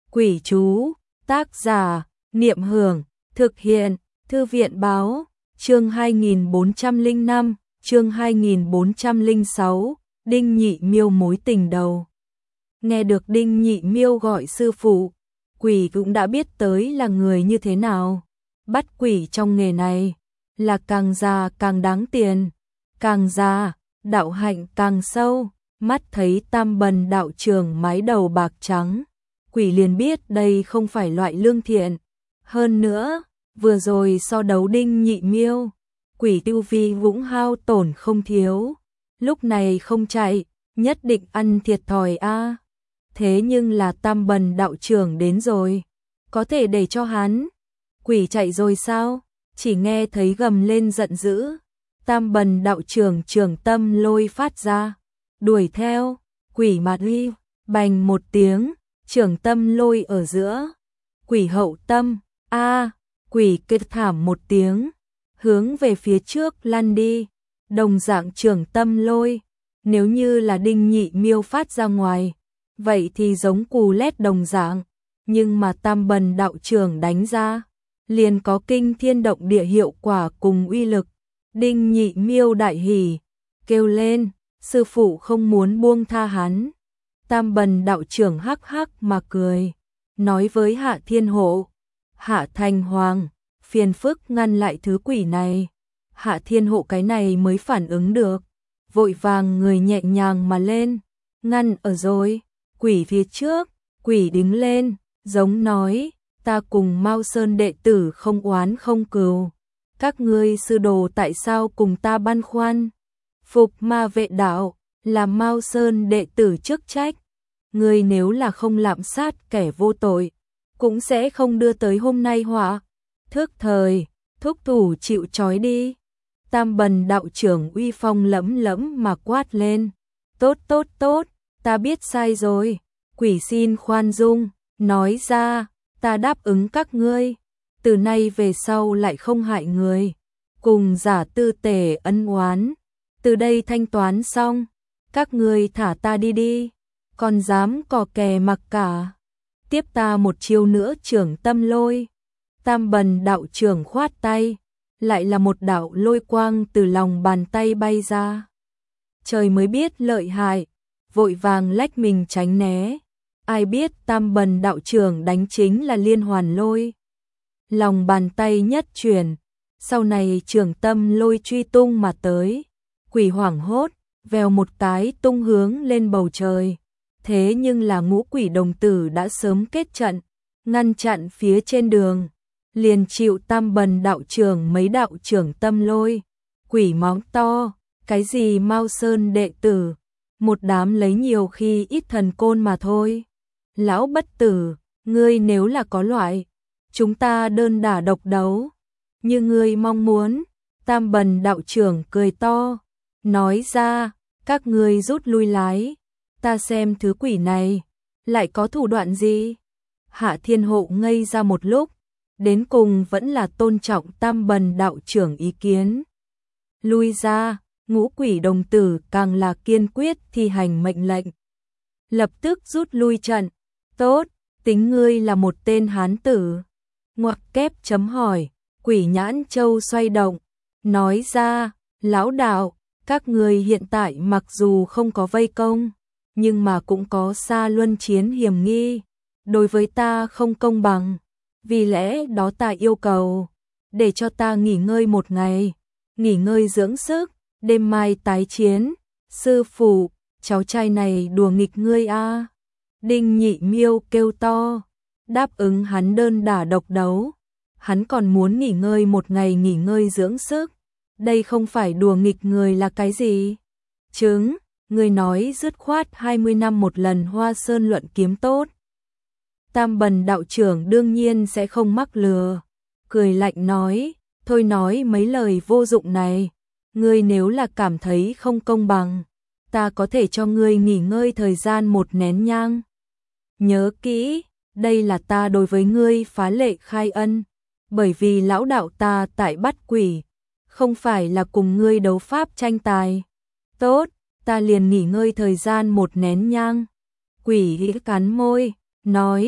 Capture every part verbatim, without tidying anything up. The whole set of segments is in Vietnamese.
Quỷ chú, tác giả, Niệm Hưởng, thực hiện, Thư viện báo, chương hai nghìn bốn trăm lẻ năm, chương hai nghìn bốn trăm lẻ sáu, Đinh Nhị Miêu mối tình đầu. Nghe được Đinh Nhị Miêu gọi sư phụ, quỷ cũng đã biết tới là người như thế nào. Bắt quỷ trong nghề này là càng già càng đáng tiền, càng già, đạo hạnh càng sâu. Mắt thấy Tam Bần đạo trưởng mái đầu bạc trắng, quỷ liền biết đây không phải loại lương thiện. Hơn nữa, vừa rồi so đấu Đinh Nhị Miêu, quỷ tu vi cũng hao tổn không thiếu. Lúc này không chạy, nhất định ăn thiệt thòi a. À. Thế nhưng là Tam Bần đạo trưởng đến rồi, có thể để cho hắn. Quỷ chạy rồi sao? Chỉ nghe thấy gầm lên giận dữ. Tam Bần đạo trưởng trưởng tâm lôi phát ra, đuổi theo. Quỷ mạt uy, bành một tiếng, trưởng tâm lôi ở giữa. Quỷ hậu tâm, a, à, quỷ kêu thảm một tiếng, hướng về phía trước lăn đi. Đồng dạng trưởng tâm lôi, nếu như là Đinh Nhị Miêu phát ra ngoài, vậy thì giống cù lét đồng dạng, nhưng mà Tam Bần đạo trưởng đánh ra, liền có kinh thiên động địa hiệu quả cùng uy lực. Đinh Nhị Miêu đại hỉ, kêu lên, sư phụ không muốn buông tha hắn. Tam Bần đạo trưởng hắc hắc mà cười, nói với Hạ Thiên Hộ, Hạ Thành Hoàng, phiền phức ngăn lại thứ quỷ này. Hạ Thiên Hộ cái này mới phản ứng được, vội vàng người nhẹ nhàng mà lên, ngăn ở rồi. Quỷ phía trước, quỷ đứng lên, giống nói, ta cùng Mao Sơn đệ tử không oán không cừu, các ngươi sư đồ tại sao cùng ta băn khoăn? Phục ma vệ đạo là Mao Sơn đệ tử chức trách, ngươi nếu là không lạm sát kẻ vô tội, cũng sẽ không đưa tới hôm nay họa. Thức thời, thúc thủ chịu trói đi. Tam Bần đạo trưởng uy phong lẫm lẫm mà quát lên, tốt tốt tốt, ta biết sai rồi, quỷ xin khoan dung, nói ra, ta đáp ứng các ngươi, từ nay về sau lại không hại người, cùng giả tư tề ân oán, từ đây thanh toán xong, các ngươi thả ta đi đi, còn dám cò kè mặc cả, tiếp ta một chiêu nữa trưởng tâm lôi. Tam Bần đạo trưởng khoát tay, lại là một đạo lôi quang từ lòng bàn tay bay ra. Trời mới biết lợi hại, vội vàng lách mình tránh né. Ai biết Tam Bần đạo trưởng đánh chính là liên hoàn lôi. Lòng bàn tay nhất chuyển, sau này trưởng tâm lôi truy tung mà tới. Quỷ hoảng hốt, vèo một cái tung hướng lên bầu trời. Thế nhưng là ngũ quỷ đồng tử đã sớm kết trận, ngăn chặn phía trên đường. Liền chịu Tam Bần đạo trưởng mấy đạo trưởng tâm lôi. Quỷ móng to, cái gì Mao Sơn đệ tử, một đám lấy nhiều khi ít thần côn mà thôi. Lão bất tử, ngươi nếu là có loại, chúng ta đơn đả độc đấu, như ngươi mong muốn. Tam Bần đạo trưởng cười to, nói ra, các ngươi rút lui lái, ta xem thứ quỷ này, lại có thủ đoạn gì. Hạ Thiên Hộ ngây ra một lúc, đến cùng vẫn là tôn trọng Tam Bần đạo trưởng ý kiến. Lui ra, ngũ quỷ đồng tử càng là kiên quyết thi hành mệnh lệnh. Lập tức rút lui trận. Tốt, tính ngươi là một tên hán tử. Ngoặc kép chấm hỏi, quỷ nhãn châu xoay động, nói ra, lão đạo, các ngươi hiện tại mặc dù không có vây công, nhưng mà cũng có xa luân chiến hiểm nghi, đối với ta không công bằng. Vì lẽ đó ta yêu cầu, để cho ta nghỉ ngơi một ngày, nghỉ ngơi dưỡng sức, đêm mai tái chiến. Sư phụ, cháu trai này đùa nghịch ngươi a. À. Đinh Nhị Miêu kêu to, đáp ứng hắn đơn đả độc đấu, hắn còn muốn nghỉ ngơi một ngày nghỉ ngơi dưỡng sức, đây không phải đùa nghịch người là cái gì? Chứng, người nói dứt khoát hai mươi năm một lần Hoa Sơn luận kiếm tốt. Tam Bần đạo trưởng đương nhiên sẽ không mắc lừa, cười lạnh nói, thôi nói mấy lời vô dụng này, ngươi nếu là cảm thấy không công bằng, ta có thể cho ngươi nghỉ ngơi thời gian một nén nhang. Nhớ kỹ, đây là ta đối với ngươi phá lệ khai ân, bởi vì lão đạo ta tại bắt quỷ, không phải là cùng ngươi đấu pháp tranh tài. Tốt, ta liền nghỉ ngơi thời gian một nén nhang. Quỷ hĩ cắn môi, nói,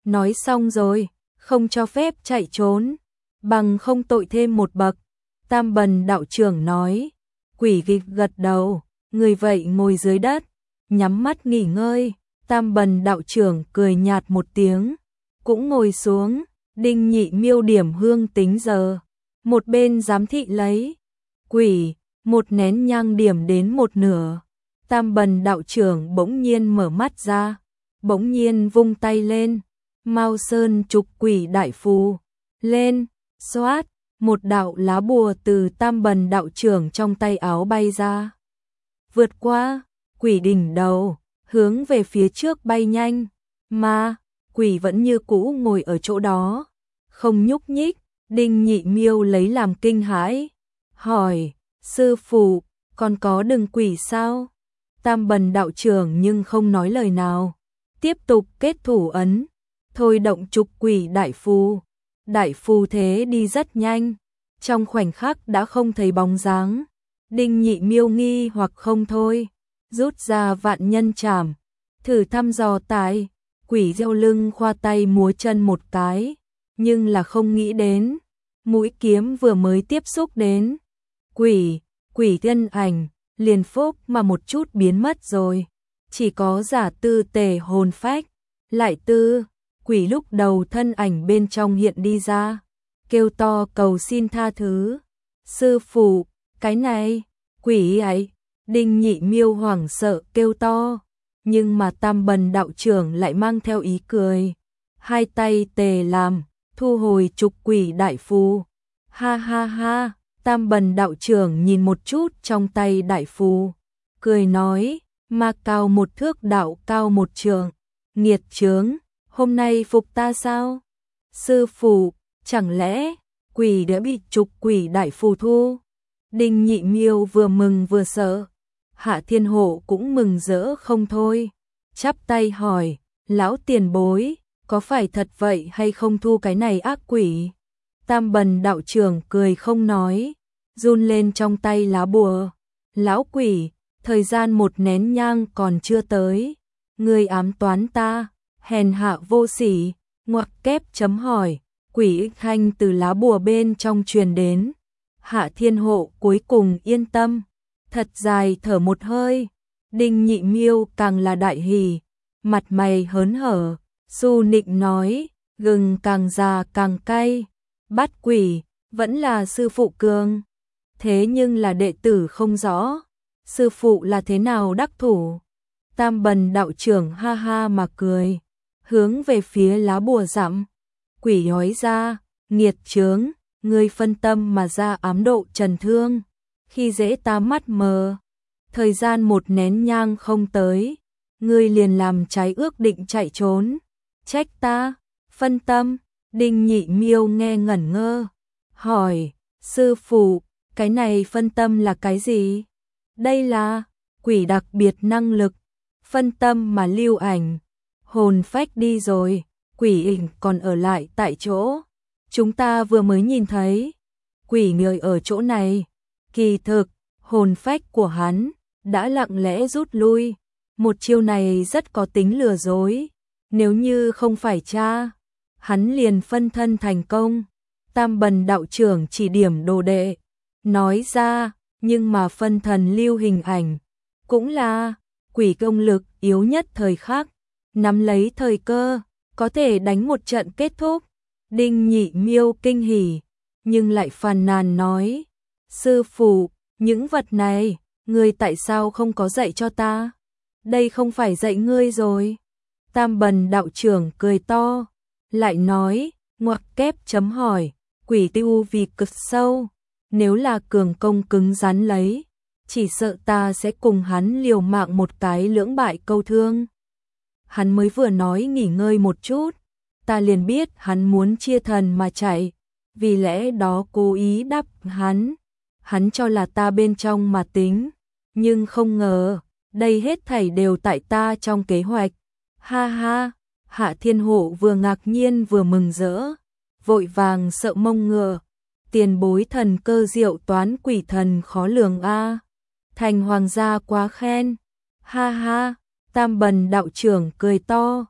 Nói xong rồi, không cho phép chạy trốn, bằng không tội thêm một bậc. Tam Bần đạo trưởng nói. Quỷ gịch gật đầu, người vậy ngồi dưới đất, nhắm mắt nghỉ ngơi. Tam Bần đạo trưởng cười nhạt một tiếng, cũng ngồi xuống. Đinh Nhị Miêu điểm hương tính giờ, một bên giám thị lấy. Quỷ, một nén nhang điểm đến một nửa. Tam Bần đạo trưởng bỗng nhiên mở mắt ra, bỗng nhiên vung tay lên, Mao Sơn trục quỷ đại phù lên, xoát, một đạo lá bùa từ Tam Bần đạo trưởng trong tay áo bay ra. Vượt qua, quỷ đỉnh đầu, hướng về phía trước bay nhanh, mà quỷ vẫn như cũ ngồi ở chỗ đó, không nhúc nhích. Đinh Nhị Miêu lấy làm kinh hãi, hỏi, sư phụ, còn có đừng quỷ sao? Tam Bần đạo trưởng nhưng không nói lời nào, tiếp tục kết thủ ấn, thôi động trục quỷ đại phù. Đại phù thế đi rất nhanh, trong khoảnh khắc đã không thấy bóng dáng. Đinh Nhị Miêu nghi hoặc không thôi, rút ra vạn nhân trảm, thử thăm dò tài. Quỷ gieo lưng khoa tay múa chân một cái, nhưng là không nghĩ đến, mũi kiếm vừa mới tiếp xúc đến quỷ, quỷ thân ảnh liền phốc mà một chút biến mất rồi, chỉ có giả tư tề hồn phách. Lại tư, quỷ lúc đầu thân ảnh bên trong hiện đi ra, kêu to cầu xin tha thứ. Sư phụ, cái này, quỷ ấy. Đinh Nhị Miêu hoảng sợ kêu to, nhưng mà Tam Bần đạo trưởng lại mang theo ý cười, hai tay tề làm, thu hồi trục quỷ đại phù. Ha ha ha, Tam Bần đạo trưởng nhìn một chút trong tay đại phù, cười nói, ma cao một thước đạo cao một trượng, nghiệt chướng, hôm nay phục ta sao? Sư phụ, chẳng lẽ quỷ đã bị trục quỷ đại phù thu? Đinh Nhị Miêu vừa mừng vừa sợ, Hạ Thiên Hộ cũng mừng rỡ không thôi, chắp tay hỏi, lão tiền bối, có phải thật vậy hay không thu cái này ác quỷ? Tam Bần đạo trưởng cười không nói, run lên trong tay lá bùa. Lão quỷ, thời gian một nén nhang còn chưa tới, ngươi ám toán ta, hèn hạ vô sỉ, ngoặc kép chấm hỏi. Quỷ ích thanh từ lá bùa bên trong truyền đến. Hạ Thiên Hộ cuối cùng yên tâm, thật dài thở một hơi. Đinh Nhị Miêu càng là đại hỉ, mặt mày hớn hở, su nịnh nói, gừng càng già càng cay, bắt quỷ, vẫn là sư phụ cường. Thế nhưng là đệ tử không rõ, sư phụ là thế nào đắc thủ? Tam Bần đạo trưởng ha ha mà cười, hướng về phía lá bùa dặm. Quỷ hói ra, nghiệt chướng, ngươi phân tâm mà ra ám độ trần thương, khi dễ ta mắt mờ. Thời gian một nén nhang không tới, ngươi liền làm trái ước định chạy trốn, trách ta, phân tâm. Đinh Nhị Miêu nghe ngẩn ngơ, hỏi, sư phụ, cái này phân tâm là cái gì? Đây là quỷ đặc biệt năng lực, phân tâm mà lưu ảnh, hồn phách đi rồi, quỷ ảnh còn ở lại tại chỗ. Chúng ta vừa mới nhìn thấy, quỷ người ở chỗ này, kỳ thực, hồn phách của hắn đã lặng lẽ rút lui. Một chiêu này rất có tính lừa dối, nếu như không phải cha, hắn liền phân thân thành công. Tam Bần đạo trưởng chỉ điểm đồ đệ, nói ra, nhưng mà phân thần lưu hình ảnh, cũng là quỷ công lực yếu nhất thời khắc, nắm lấy thời cơ, có thể đánh một trận kết thúc. Đinh Nhị Miêu kinh hỉ, nhưng lại phàn nàn nói, sư phụ, những vật này, ngươi tại sao không có dạy cho ta? Đây không phải dạy ngươi rồi. Tam Bần đạo trưởng cười to, lại nói, ngoặc kép chấm hỏi, quỷ tiêu vì cực sâu, nếu là cường công cứng rắn lấy, chỉ sợ ta sẽ cùng hắn liều mạng một cái lưỡng bại câu thương. Hắn mới vừa nói nghỉ ngơi một chút, ta liền biết hắn muốn chia thần mà chạy, vì lẽ đó cố ý đáp hắn. Hắn cho là ta bên trong mà tính, nhưng không ngờ, đây hết thảy đều tại ta trong kế hoạch. Ha ha, Hạ Thiên Hộ vừa ngạc nhiên vừa mừng rỡ, vội vàng sợ mông ngựa, tiền bối thần cơ diệu toán quỷ thần khó lường a. Thành hoàng gia quá khen. Ha ha, Tam Bần đạo trưởng cười to,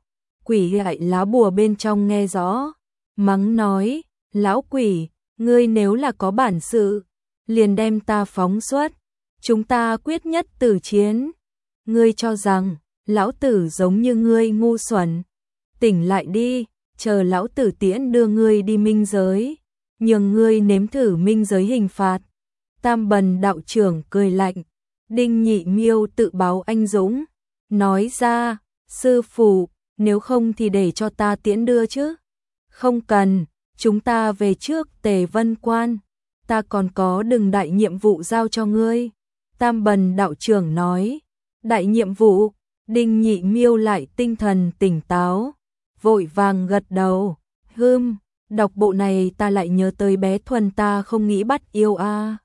quỷ gại lá bùa bên trong nghe rõ, mắng nói, lão quỷ, ngươi nếu là có bản sự, liền đem ta phóng xuất, chúng ta quyết nhất tử chiến. Ngươi cho rằng, lão tử giống như ngươi ngu xuẩn, tỉnh lại đi, chờ lão tử tiễn đưa ngươi đi minh giới, nhường ngươi nếm thử minh giới hình phạt. Tam Bần đạo trưởng cười lạnh, Đinh Nhị Miêu tự báo anh dũng, nói ra, sư phụ, nếu không thì để cho ta tiễn đưa chứ. Không cần, chúng ta về trước Tề Vân Quan, ta còn có đừng đại nhiệm vụ giao cho ngươi. Tam Bần đạo trưởng nói, đại nhiệm vụ. Đinh Nhị Miêu lại tinh thần tỉnh táo, vội vàng gật đầu, hừm, đọc bộ này ta lại nhớ tới bé Thuần ta không nghĩ bắt yêu a. À.